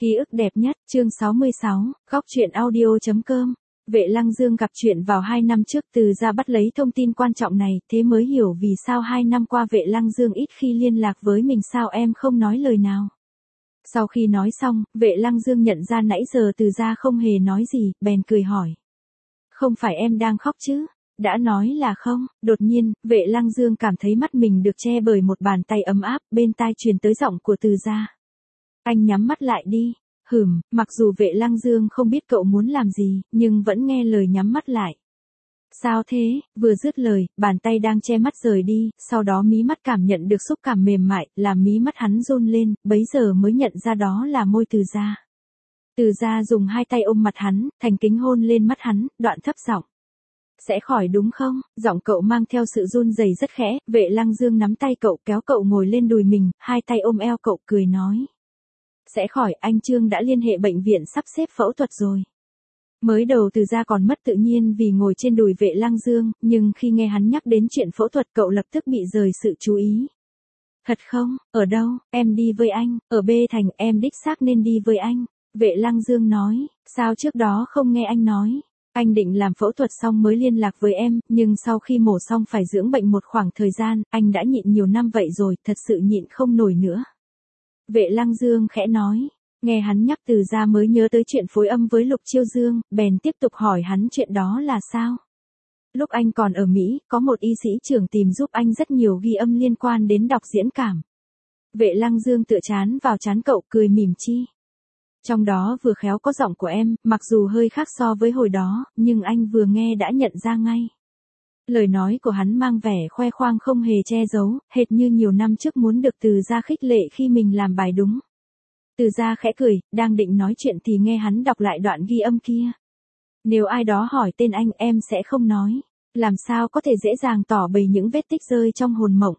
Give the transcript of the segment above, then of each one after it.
Ký ức đẹp nhất, chương 66, góc truyện audio.com. Vệ Lăng Dương gặp chuyện vào 2 năm trước, Từ Gia bắt lấy thông tin quan trọng này, thế mới hiểu vì sao 2 năm qua Vệ Lăng Dương ít khi liên lạc với mình. Sao em không nói lời nào? Sau khi nói xong, Vệ Lăng Dương nhận ra nãy giờ Từ Gia không hề nói gì, bèn cười hỏi. Không phải em đang khóc chứ? Đã nói là không. Đột nhiên, Vệ Lăng Dương cảm thấy mắt mình được che bởi một bàn tay ấm áp, bên tai truyền tới giọng của Từ Gia. Anh nhắm mắt lại đi. Mặc dù Vệ Lăng Dương không biết cậu muốn làm gì, nhưng vẫn nghe lời nhắm mắt lại. Sao thế? Vừa dứt lời, bàn tay đang che mắt rời đi, sau đó mí mắt cảm nhận được xúc cảm mềm mại, làm mí mắt hắn run lên, bấy giờ mới nhận ra đó là môi Từ Gia. Từ Gia dùng 2 tay ôm mặt hắn, thành kính hôn lên mắt hắn, đoạn thấp giọng. Sẽ khỏi đúng không? Giọng cậu mang theo sự run rẩy rất khẽ. Vệ Lăng Dương nắm tay cậu, kéo cậu ngồi lên đùi mình, 2 tay ôm eo cậu, cười nói. Sẽ khỏi, anh Trương đã liên hệ bệnh viện sắp xếp phẫu thuật rồi. Mới đầu Từ Gia còn mất tự nhiên vì ngồi trên đùi Vệ Lăng Dương, nhưng khi nghe hắn nhắc đến chuyện phẫu thuật cậu lập tức bị rời sự chú ý. Thật không? Ở đâu? Em đi với anh. Ở B thành, em đích xác nên đi với anh. Vệ Lăng Dương nói. Sao trước đó không nghe anh nói? Anh định làm phẫu thuật xong mới liên lạc với em, nhưng sau khi mổ xong phải dưỡng bệnh một khoảng thời gian, anh đã nhịn nhiều năm vậy rồi, thật sự nhịn không nổi nữa. Vệ Lăng Dương khẽ nói, nghe hắn nhắc Từ Gia mới nhớ tới chuyện phối âm với Lục Chiêu Dương, bèn tiếp tục hỏi hắn chuyện đó là sao. Lúc anh còn ở Mỹ, có một y sĩ trưởng tìm giúp anh rất nhiều ghi âm liên quan đến đọc diễn cảm. Vệ Lăng Dương tựa trán vào trán cậu, cười mỉm chi. Trong đó vừa khéo có giọng của em, mặc dù hơi khác so với hồi đó, nhưng anh vừa nghe đã nhận ra ngay. Lời nói của hắn mang vẻ khoe khoang không hề che giấu, hệt như nhiều năm trước muốn được Từ Gia khích lệ khi mình làm bài đúng. Từ Gia khẽ cười, đang định nói chuyện thì nghe hắn đọc lại đoạn ghi âm kia. Nếu ai đó hỏi tên anh em sẽ không nói, làm sao có thể dễ dàng tỏ bày những vết tích rơi trong hồn mộng.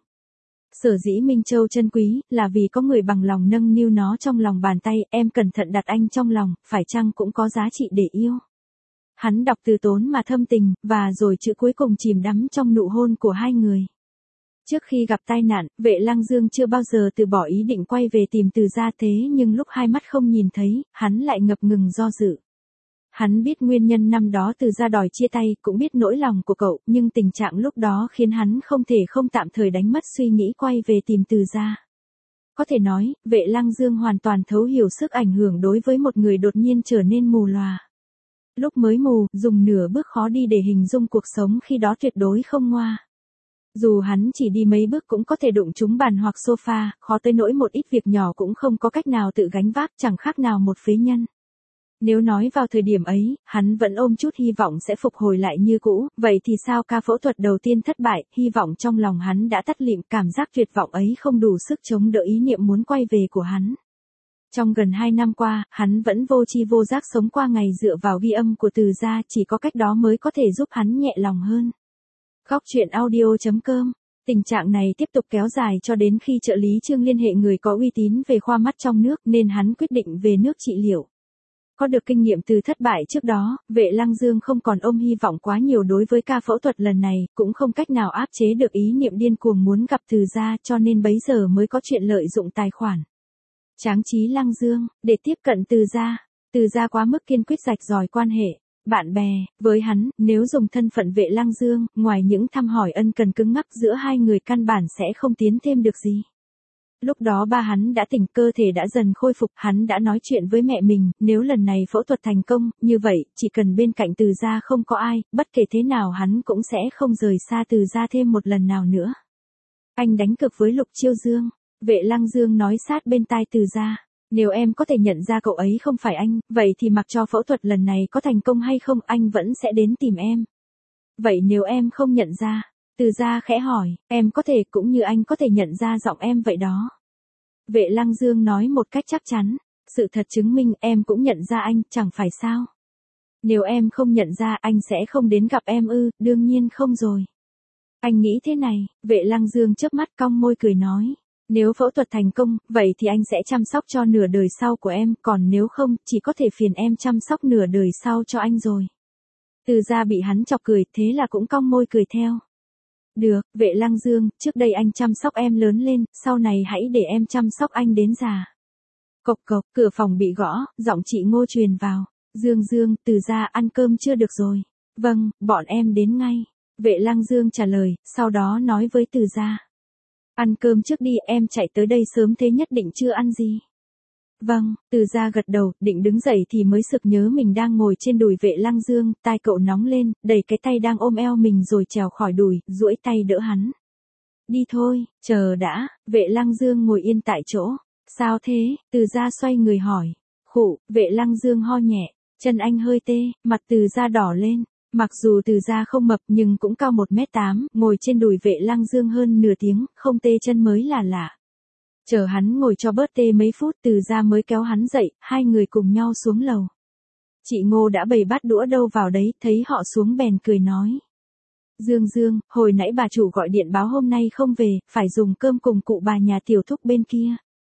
Sở dĩ Minh Châu chân quý, là vì có người bằng lòng nâng niu nó trong lòng bàn tay, em cẩn thận đặt anh trong lòng, phải chăng cũng có giá trị để yêu. Hắn đọc từ tốn mà thâm tình, và rồi chữ cuối cùng chìm đắm trong nụ hôn của hai người. Trước khi gặp tai nạn, Vệ Lăng Dương chưa bao giờ từ bỏ ý định quay về tìm Từ Gia, thế nhưng lúc hai mắt không nhìn thấy, hắn lại ngập ngừng do dự. Hắn biết nguyên nhân năm đó Từ Gia đòi chia tay, cũng biết nỗi lòng của cậu, nhưng tình trạng lúc đó khiến hắn không thể không tạm thời đánh mất suy nghĩ quay về tìm Từ Gia. Có thể nói, Vệ Lăng Dương hoàn toàn thấu hiểu sức ảnh hưởng đối với một người đột nhiên trở nên mù lòa. Lúc mới mù, dùng nửa bước khó đi để hình dung cuộc sống khi đó tuyệt đối không ngoa. Dù hắn chỉ đi mấy bước cũng có thể đụng trúng bàn hoặc sofa, khó tới nỗi một ít việc nhỏ cũng không có cách nào tự gánh vác, chẳng khác nào một phế nhân. Nếu nói vào thời điểm ấy, hắn vẫn ôm chút hy vọng sẽ phục hồi lại như cũ, vậy thì sao ca phẫu thuật đầu tiên thất bại, hy vọng trong lòng hắn đã tắt lịm, cảm giác tuyệt vọng ấy không đủ sức chống đỡ ý niệm muốn quay về của hắn. Trong gần 2 năm qua, hắn vẫn vô tri vô giác sống qua ngày dựa vào ghi âm của Từ Gia, chỉ có cách đó mới có thể giúp hắn nhẹ lòng hơn. Góc truyện audio.com. Tình trạng này tiếp tục kéo dài cho đến khi trợ lý Trương liên hệ người có uy tín về khoa mắt trong nước, nên hắn quyết định về nước trị liệu. Có được kinh nghiệm từ thất bại trước đó, Vệ Lăng Dương không còn ôm hy vọng quá nhiều đối với ca phẫu thuật lần này, cũng không cách nào áp chế được ý niệm điên cuồng muốn gặp Từ Gia, cho nên bấy giờ mới có chuyện lợi dụng tài khoản Tráng Trí Lăng Dương để tiếp cận Từ Gia. Từ Gia quá mức kiên quyết rạch ròi quan hệ bạn bè với hắn, nếu dùng thân phận Vệ Lăng Dương, ngoài những thăm hỏi ân cần cứng ngắc giữa hai người căn bản sẽ không tiến thêm được gì. Lúc đó ba hắn đã tỉnh, cơ thể đã dần khôi phục, hắn đã nói chuyện với mẹ mình, nếu lần này phẫu thuật thành công, như vậy, chỉ cần bên cạnh Từ Gia không có ai, bất kể thế nào hắn cũng sẽ không rời xa Từ Gia thêm một lần nào nữa. Anh đánh cược với Lục Chiêu Dương. Vệ Lăng Dương nói sát bên tai Từ Gia. Nếu em có thể nhận ra cậu ấy không phải anh, vậy thì mặc cho phẫu thuật lần này có thành công hay không, anh vẫn sẽ đến tìm em. Vậy nếu em không nhận ra? Từ Gia khẽ hỏi, em có thể cũng như anh có thể nhận ra giọng em vậy đó. Vệ Lăng Dương nói một cách chắc chắn, sự thật chứng minh em cũng nhận ra anh, chẳng phải sao? Nếu em không nhận ra anh sẽ không đến gặp em ư? Đương nhiên không rồi. Anh nghĩ thế này, Vệ Lăng Dương chớp mắt cong môi cười nói. Nếu phẫu thuật thành công, vậy thì anh sẽ chăm sóc cho nửa đời sau của em, còn nếu không, chỉ có thể phiền em chăm sóc nửa đời sau cho anh rồi. Từ Gia bị hắn chọc cười, thế là cũng cong môi cười theo. Được, Vệ Lăng Dương, trước đây anh chăm sóc em lớn lên, sau này hãy để em chăm sóc anh đến già. Cộc cộc, cửa phòng bị gõ, giọng chị Ngô truyền vào. Dương Dương, Từ gia ăn cơm chưa được rồi. Vâng, bọn em đến ngay. Vệ Lăng Dương trả lời, sau đó nói với Từ gia. Ăn cơm trước đi, em chạy tới đây sớm thế nhất định chưa ăn gì. Vâng, Từ gia gật đầu, định đứng dậy thì mới sực nhớ mình đang ngồi trên đùi Vệ Lăng Dương, tai cậu nóng lên, đẩy cái tay đang ôm eo mình rồi trèo khỏi đùi, duỗi tay đỡ hắn. Đi thôi, chờ đã, Vệ Lăng Dương ngồi yên tại chỗ. Sao thế, Từ gia xoay người hỏi. Khụ, Vệ Lăng Dương ho nhẹ, chân anh hơi tê, mặt Từ gia đỏ lên. Mặc dù Từ gia không mập nhưng cũng cao 1m8, ngồi trên đùi Vệ Lăng Dương hơn nửa tiếng, không tê chân mới là lạ. Chờ hắn ngồi cho bớt tê mấy phút Từ gia mới kéo hắn dậy, hai người cùng nhau xuống lầu. Chị Ngô đã bày bát đũa đâu vào đấy, thấy họ xuống bèn cười nói. Dương Dương, hồi nãy bà chủ gọi điện báo hôm nay không về, phải dùng cơm cùng cụ bà nhà tiểu thúc bên kia.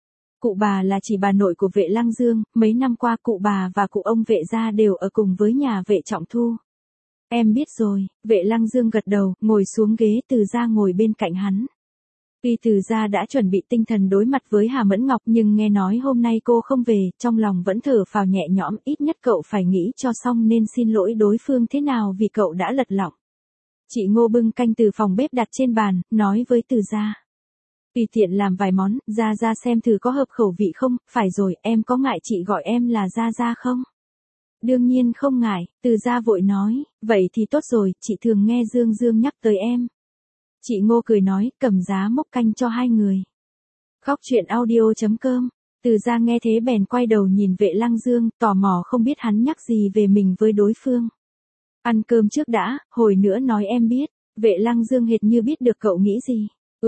Cụ bà là chị bà nội của Vệ Lăng Dương, mấy năm qua cụ bà và cụ ông Vệ gia đều ở cùng với nhà Vệ Trọng Thu. Em biết rồi, Vệ Lăng Dương gật đầu, ngồi xuống ghế Từ gia ngồi bên cạnh hắn. Tuy Từ gia đã chuẩn bị tinh thần đối mặt với Hà Mẫn Ngọc nhưng nghe nói hôm nay cô không về, trong lòng vẫn thở phào nhẹ nhõm, ít nhất cậu phải nghĩ cho xong nên xin lỗi đối phương thế nào vì cậu đã lật lọng. Chị Ngô bưng canh từ phòng bếp đặt trên bàn, nói với Từ gia. Tùy tiện làm vài món, Gia Gia xem thử có hợp khẩu vị không, phải rồi, em có ngại chị gọi em là Gia Gia không? Đương nhiên không ngại, Từ gia vội nói, vậy thì tốt rồi, chị thường nghe Dương Dương nhắc tới em. Chị Ngô cười nói, cầm giá múc canh cho hai người. Khóc chuyện audio.com. Từ gia nghe thế bèn quay đầu nhìn Vệ Lăng Dương, tò mò không biết hắn nhắc gì về mình với đối phương. Ăn cơm trước đã, hồi nữa nói em biết. Vệ Lăng Dương hệt như biết được cậu nghĩ gì.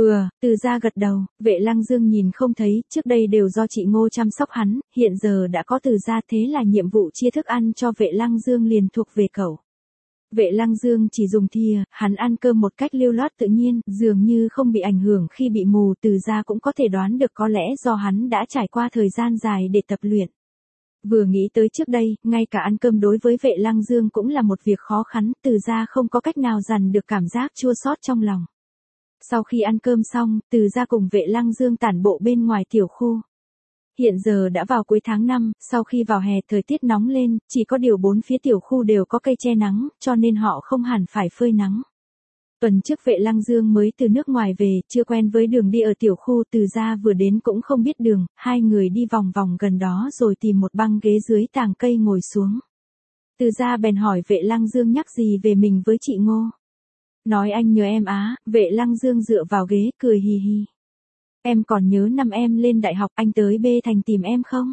Từ gia gật đầu, Vệ Lăng Dương nhìn không thấy, trước đây đều do chị Ngô chăm sóc hắn, hiện giờ đã có Từ gia thế là nhiệm vụ chia thức ăn cho Vệ Lăng Dương liền thuộc về cậu. Vệ Lăng Dương chỉ dùng thìa, hắn ăn cơm một cách lưu loát tự nhiên, dường như không bị ảnh hưởng khi bị mù, Từ gia cũng có thể đoán được có lẽ do hắn đã trải qua thời gian dài để tập luyện. Vừa nghĩ tới trước đây, ngay cả ăn cơm đối với Vệ Lăng Dương cũng là một việc khó khăn, Từ gia không có cách nào dằn được cảm giác chua xót trong lòng. Sau khi ăn cơm xong, Từ gia cùng Vệ Lăng Dương tản bộ bên ngoài tiểu khu. Hiện giờ đã vào cuối tháng 5, sau khi vào hè thời tiết nóng lên, chỉ có điều bốn phía tiểu khu đều có cây che nắng, cho nên họ không hẳn phải phơi nắng. Tuần trước Vệ Lăng Dương mới từ nước ngoài về, chưa quen với đường đi ở tiểu khu, Từ gia vừa đến cũng không biết đường, hai người đi vòng vòng gần đó rồi tìm một băng ghế dưới tàng cây ngồi xuống. Từ gia bèn hỏi Vệ Lăng Dương nhắc gì về mình với chị Ngô. Nói anh nhớ em á, Vệ Lăng Dương dựa vào ghế cười hì hì. Em còn nhớ năm em lên đại học anh tới B Thành tìm em không?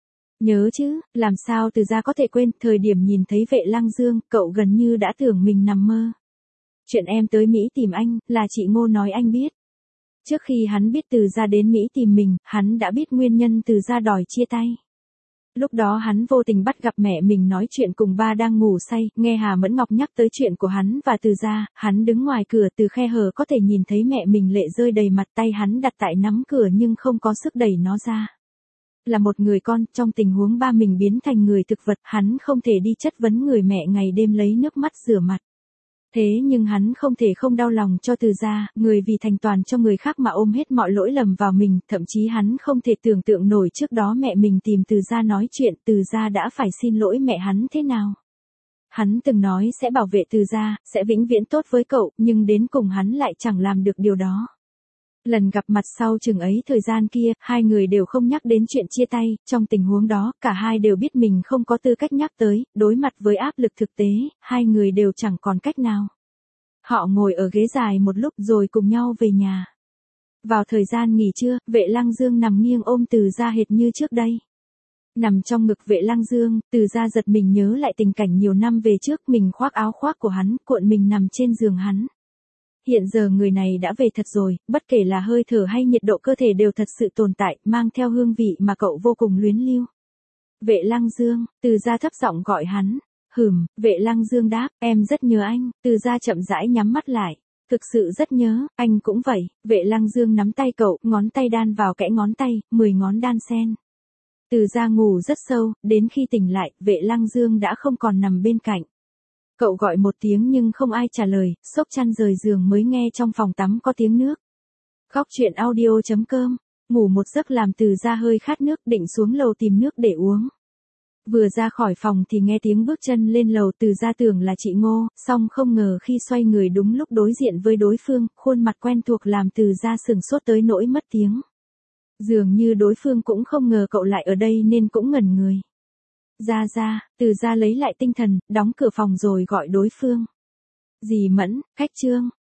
Nhớ chứ, làm sao Từ gia có thể quên, thời điểm nhìn thấy Vệ Lăng Dương, cậu gần như đã tưởng mình nằm mơ. Chuyện em tới Mỹ tìm anh, là chị Ngô nói anh biết. Trước khi hắn biết Từ gia đến Mỹ tìm mình, hắn đã biết nguyên nhân Từ gia đòi chia tay. Lúc đó hắn vô tình bắt gặp mẹ mình nói chuyện cùng ba đang ngủ say, nghe Hà Mẫn Ngọc nhắc tới chuyện của hắn và Từ gia, hắn đứng ngoài cửa từ khe hở có thể nhìn thấy mẹ mình lệ rơi đầy mặt, tay hắn đặt tại nắm cửa nhưng không có sức đẩy nó ra. Là một người con, trong tình huống ba mình biến thành người thực vật, hắn không thể đi chất vấn người mẹ ngày đêm lấy nước mắt rửa mặt. Thế nhưng hắn không thể không đau lòng cho Từ gia, người vì thành toàn cho người khác mà ôm hết mọi lỗi lầm vào mình, thậm chí hắn không thể tưởng tượng nổi trước đó mẹ mình tìm Từ gia nói chuyện, Từ gia đã phải xin lỗi mẹ hắn thế nào. Hắn từng nói sẽ bảo vệ Từ gia, sẽ vĩnh viễn tốt với cậu, nhưng đến cùng hắn lại chẳng làm được điều đó. Lần gặp mặt sau chừng ấy thời gian kia, hai người đều không nhắc đến chuyện chia tay, trong tình huống đó, cả hai đều biết mình không có tư cách nhắc tới, đối mặt với áp lực thực tế, hai người đều chẳng còn cách nào. Họ ngồi ở ghế dài một lúc rồi cùng nhau về nhà. Vào thời gian nghỉ trưa, Vệ Lăng Dương nằm nghiêng ôm Từ gia hệt như trước đây. Nằm trong ngực Vệ Lăng Dương, Từ gia giật mình nhớ lại tình cảnh nhiều năm về trước, mình khoác áo khoác của hắn, cuộn mình nằm trên giường hắn. Hiện giờ người này đã về thật rồi, bất kể là hơi thở hay nhiệt độ cơ thể đều thật sự tồn tại, mang theo hương vị mà cậu vô cùng luyến lưu. Vệ Lăng Dương, Từ gia thấp giọng gọi hắn. Vệ Lăng Dương đáp, em rất nhớ anh, Từ gia chậm rãi nhắm mắt lại. Thực sự rất nhớ, anh cũng vậy, Vệ Lăng Dương nắm tay cậu, ngón tay đan vào kẽ ngón tay, 10 ngón đan xen. Từ gia ngủ rất sâu, đến khi tỉnh lại, Vệ Lăng Dương đã không còn nằm bên cạnh. Cậu gọi một tiếng nhưng không ai trả lời, xốc chăn rời giường mới nghe trong phòng tắm có tiếng nước. Khóc chuyện audio.com Ngủ một giấc làm Từ Gia hơi khát nước, định xuống lầu tìm nước để uống. Vừa ra khỏi phòng thì nghe tiếng bước chân lên lầu, Từ Gia tưởng là chị Ngô, song không ngờ khi xoay người đúng lúc đối diện với đối phương, khuôn mặt quen thuộc làm Từ Gia sửng sốt tới nỗi mất tiếng. Dường như đối phương cũng không ngờ cậu lại ở đây nên cũng ngẩn người. Gia, Từ Gia lấy lại tinh thần, đóng cửa phòng rồi gọi đối phương. Dì Mẫn, khách Trương,